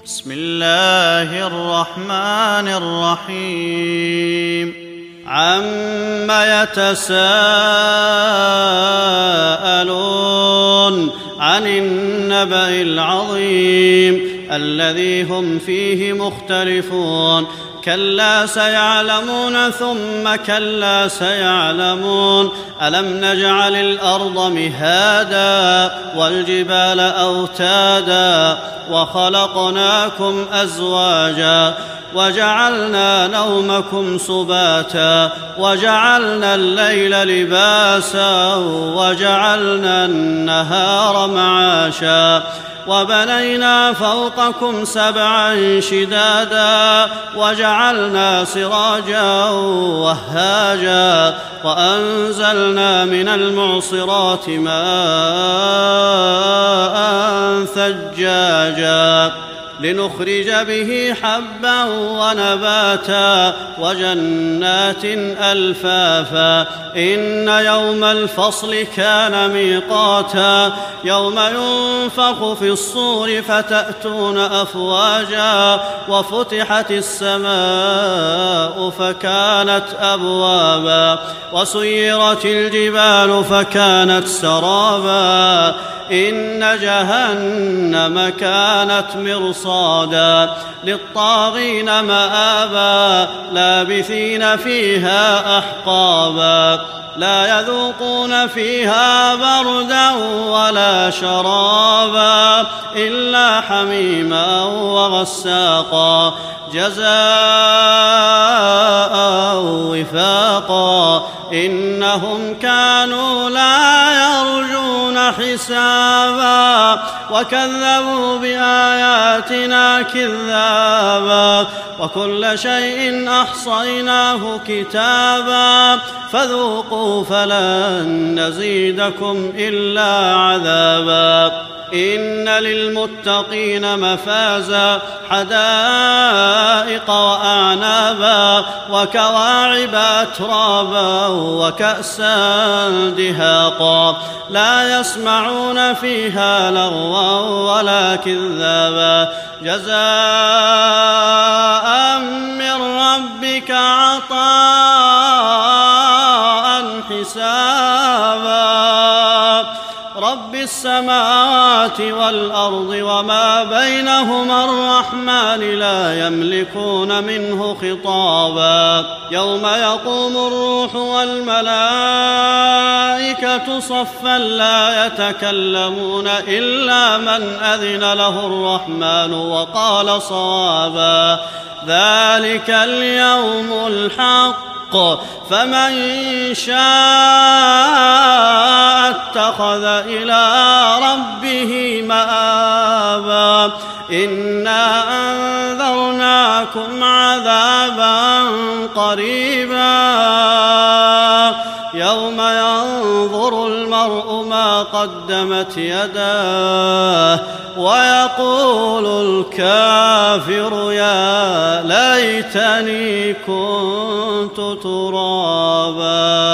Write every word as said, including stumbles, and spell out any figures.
بسم الله الرحمن الرحيم عم يتساءلون عن النبأ العظيم الذي هم فيه مختلفون كلا سيعلمون ثم كلا سيعلمون ألم نجعل الأرض مهادا والجبال أوتادا وخلقناكم أزواجا وجعلنا نومكم سباتا وجعلنا الليل لباسا وجعلنا النهار معاشا وبنينا فوقكم سبعا شدادا وجعلنا سراجا وهاجا وأنزلنا من المعصرات ماء ثجاجا لنخرج به حبا ونباتا وجنات ألفافا إن يوم الفصل كان ميقاتا يوم ينفخ في الصور فتأتون أفواجا وفتحت السماء فكانت أبوابا وسيرت الجبال فكانت سرابا إن جهنم كانت مرصادا للطاغين مآبا لابثين فيها أحقابا لا يذوقون فيها بردا ولا شرابا إلا حميما وغساقا جزاء وفاقا إنهم كانوا لا يرجون حسابا وكذبوا بآياتنا كذابا وكل شيء أحصيناه كتابا فذوقوا فلن نزيدكم إلا عذابا إن للمتقين مفازا حدائق وأعنابا وكواعب أترابا وكأسا دهاقا لا يسمعون فيها لغوا ولا كذابا جزاء من ربك عطاء حسابا رب السماوات والأرض وما بينهما الرحمن لا يملكون منه خطابا يوم يقوم الروح والملائكة صفا لا يتكلمون إلا من أذن له الرحمن وقال صوابا ذلك اليوم الحق فمن شاء اتخذ إلى ربه مآبا إنا أنذرناكم عذابا قريبا يوم ينظر المرء ما قدمت يداه ويقول الكافر يا ليتني كنت ترابا.